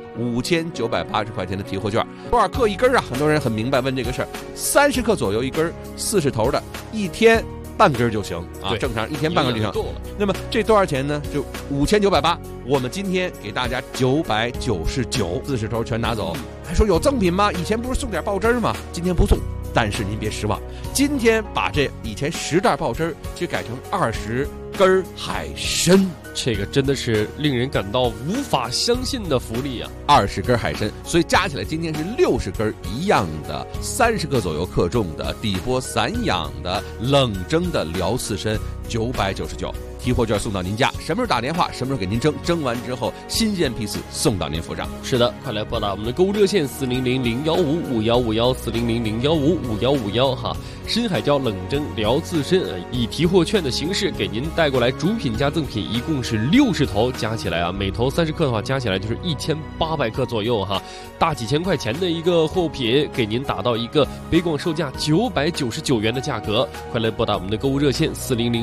，5980块钱的提货券，多少克一根啊？很多人很明白问这个事儿，30克左右一根，40头的，一天半根就行啊，正常一天半根就行。那么这多少钱呢？就5980，我们今天给大家999，40头全拿走。还说有赠品吗？以前不是送点爆汁吗？今天不送，但是您别失望，今天把这以前10袋爆汁就改成20根海参。 这个真的是令人感到无法相信的福利啊 ！20根海参，所以加起来今天是60根一样的，30克左右克重的底波散养的冷蒸的辽刺参，999。提货券送到您家，什么时候打电话，什么时候给您蒸完之后，新鲜批次送到您府上。 是的，快来拨打我们的购物热线400-015-5151，400-015-5151哈。深海椒冷蒸辽刺参，以提货券的形式给您带过来，主品加赠品一共是60头，加起来啊，每头30克的话，加起来就是1800克左右哈，大几千块钱的一个货品，给您打到一个北广售价999元的价格。快来拨打我们的购物热线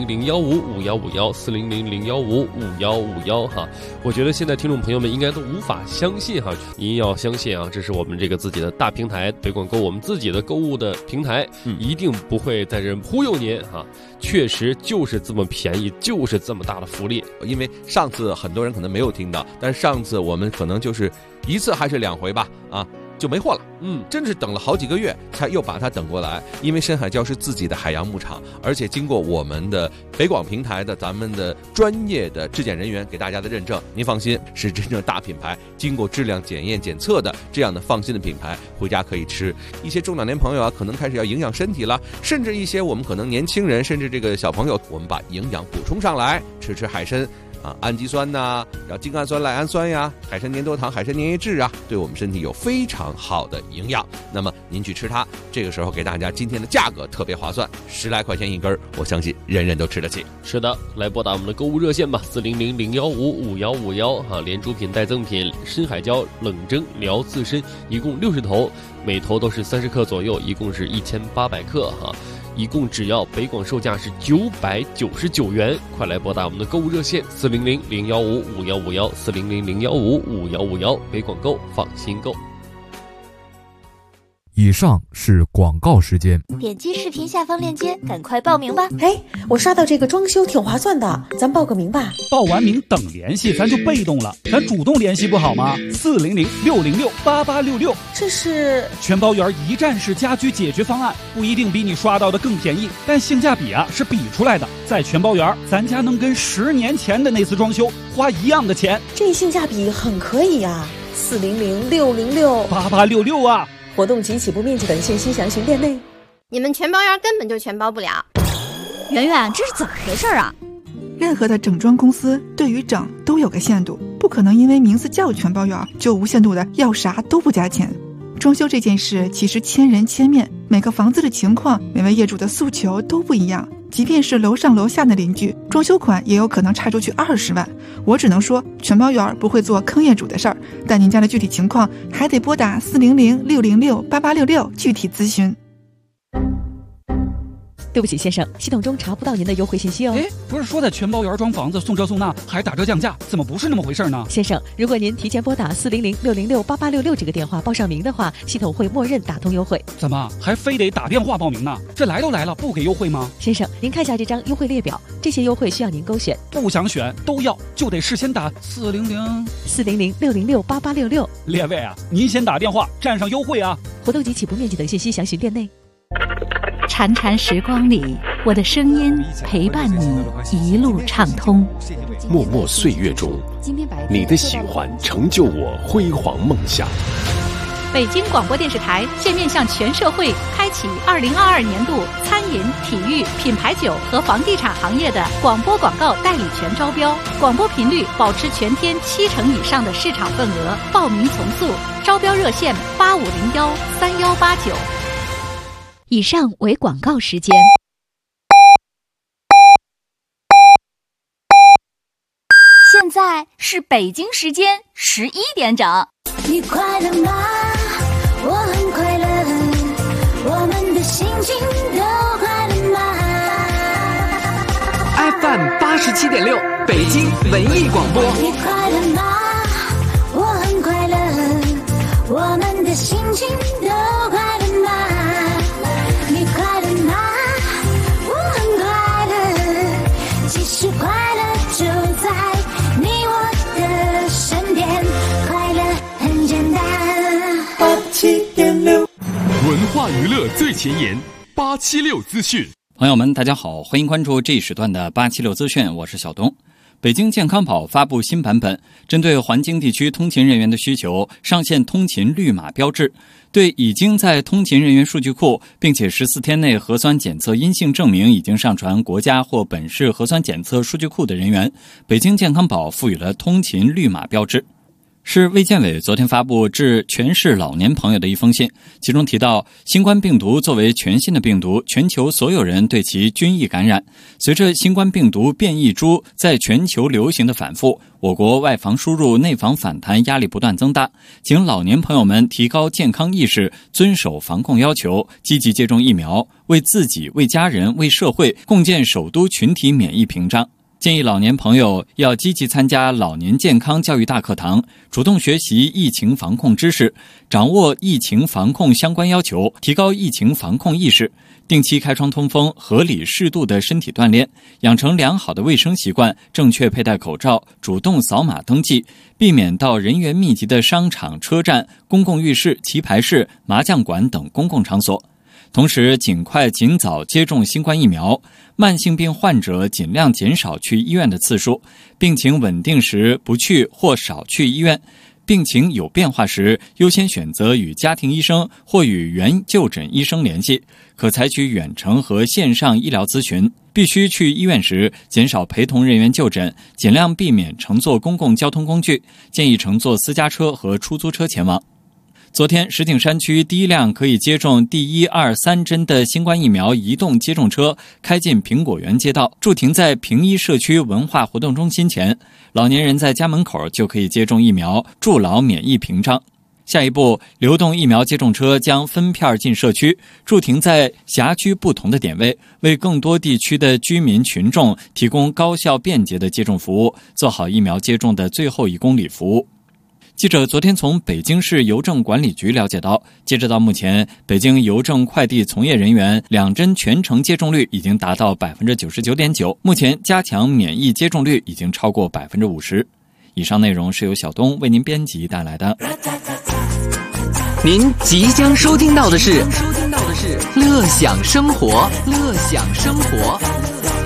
400-015-5151，400-015-5151哈。我觉得现在听众朋友们应该都无法相信哈，您要相信啊，这是我们这个自己的大平台北广购，我们自己的购物的平台，一定不会在这忽悠您哈，确实就是这么便宜，就是这么大的福利。 因为上次很多人可能没有听到，但是上次我们可能就是1次还是2回吧啊，就没货了。真是等了好几个月才又把它等过来。因为深海礁是自己的海洋牧场，而且经过我们的北广平台的咱们的专业的质检人员给大家的认证，您放心，是真正大品牌，经过质量检验检测的这样的放心的品牌，回家可以吃。一些中老年朋友啊，可能开始要营养身体了，甚至一些我们可能年轻人，甚至这个小朋友，我们把营养补充上来，吃海参啊，氨基酸呐，然后精氨酸、赖氨酸呀，海参粘多糖、海参粘液质啊，对我们身体有非常好的营养。那么您去吃它，这个时候给大家今天的价格特别划算，10来块钱一根，我相信人人都吃得起。 是的，来拨打我们的购物热线吧，400-015-5151哈，连主品带赠品，深海礁冷蒸辽刺参，一共60头，每头都是30克左右，一共是1800克哈。一共只要北广售价是999元，快来拨打我们的购物热线400-015-5151，400-015-5151，北广购放心购。 以上是广告时间。 点击视频下方链接，赶快报名吧！ 哎，我刷到这个装修挺划算的，咱报个名吧。 报完名等联系，咱就被动了，咱主动联系不好吗？400-606-8866， 这是全包圆一站式家居解决方案，不一定比你刷到的更便宜，但性价比是比出来的。在全包圆，咱家能跟10年前的那次装修花一样的钱， 这性价比很可以呀！400-606-8866 啊！ 活动及起步面积等信息详询店内。 你们全包圆根本就全包不了。 圆圆，这是怎么回事啊？ 任何的整装公司对于整都有个限度，不可能因为名字叫全包圆就无限度的要啥都不加钱。装修这件事其实千人千面，每个房子的情况，每位业主的诉求都不一样。即便是楼上楼下的邻居，装修款也有可能差出去20万。我只能说，全包圆不会做坑业主的事儿，但您家的具体情况还得拨打400-606-8866具体咨询。 对不起，先生，系统中查不到您的优惠信息哦。 哎，不是说在全包圆装房子送这送那还打折降价，怎么不是那么回事呢？ 先生，如果您提前拨打400-606-8866这个电话报上名的话，系统会默认打通优惠。 怎么还非得打电话报名呢？这来都来了，不给优惠吗？ 先生，您看一下这张优惠列表，这些优惠需要您勾选。 不想选都要，就得事先打 400-606-8866。 列位啊，您先打电话占上优惠啊！ 活动及起步面积等信息详询店内。 潺潺时光里，我的声音陪伴你一路畅通。 默默岁月中，你的喜欢成就我辉煌梦想。 北京广播电视台现面向全社会开启2022年度餐饮、体育、品牌酒和房地产行业的广播广告代理权招标，广播频率保持全天70%以上的市场份额，报名从速，招标热线8501-3189。 以上为广告时间。 现在是北京时间11点整。 你快乐吗？我很快乐，我们的心情都快乐吗 ？FM 87.6，北京文艺广播。 你快乐吗？我很快乐，我们的心情都快乐吗？你快乐吗？我很快乐，其实快乐就在你我的身边，快乐很简单。87.6， 文化娱乐最前沿，876资讯。 朋友们，大家好，欢迎关注这一时段的876资讯，我是小东。北京健康宝发布新版本，针对环京地区通勤人员的需求，上线通勤绿码标志。对已经在通勤人员数据库，并且14天内核酸检测阴性证明已经上传国家或本市核酸检测数据库的人员，北京健康宝赋予了通勤绿码标志。市卫健委昨天发布致全市老年朋友的一封信，其中提到，新冠病毒作为全新的病毒，全球所有人对其均易感染。随着新冠病毒变异株在全球流行的反复，我国外防输入、内防反弹压力不断增大，请老年朋友们提高健康意识，遵守防控要求，积极接种疫苗，为自己、为家人、为社会共建首都群体免疫屏障。建议老年朋友要积极参加老年健康教育大课堂，主动学习疫情防控知识，掌握疫情防控相关要求，提高疫情防控意识，定期开窗通风，合理适度的身体锻炼，养成良好的卫生习惯，正确佩戴口罩，主动扫码登记，避免到人员密集的商场、车站、公共浴室、棋牌室、麻将馆等公共场所。同时尽早接种新冠疫苗，慢性病患者尽量减少去医院的次数，病情稳定时不去或少去医院，病情有变化时优先选择与家庭医生或与原就诊医生联系，可采取远程和线上医疗咨询。必须去医院时减少陪同人员就诊，尽量避免乘坐公共交通工具，建议乘坐私家车和出租车前往。昨天，石景山区第一辆可以接种第1、2、3针的新冠疫苗移动接种车开进苹果园街道，驻停在平一社区文化活动中心前，老年人在家门口就可以接种疫苗，筑牢免疫屏障。下一步，流动疫苗接种车将分片进社区，驻停在辖区不同的点位，为更多地区的居民群众提供高效便捷的接种服务，做好疫苗接种的最后1公里服务。 记者昨天从北京市邮政管理局了解到，截止到目前，北京邮政快递从业人员2针全程接种率已经达到 99.9%， 目前加强免疫接种率已经超过 50%。 以上内容是由小东为您编辑带来的。 您即将收听到的是乐享生活，乐享生活。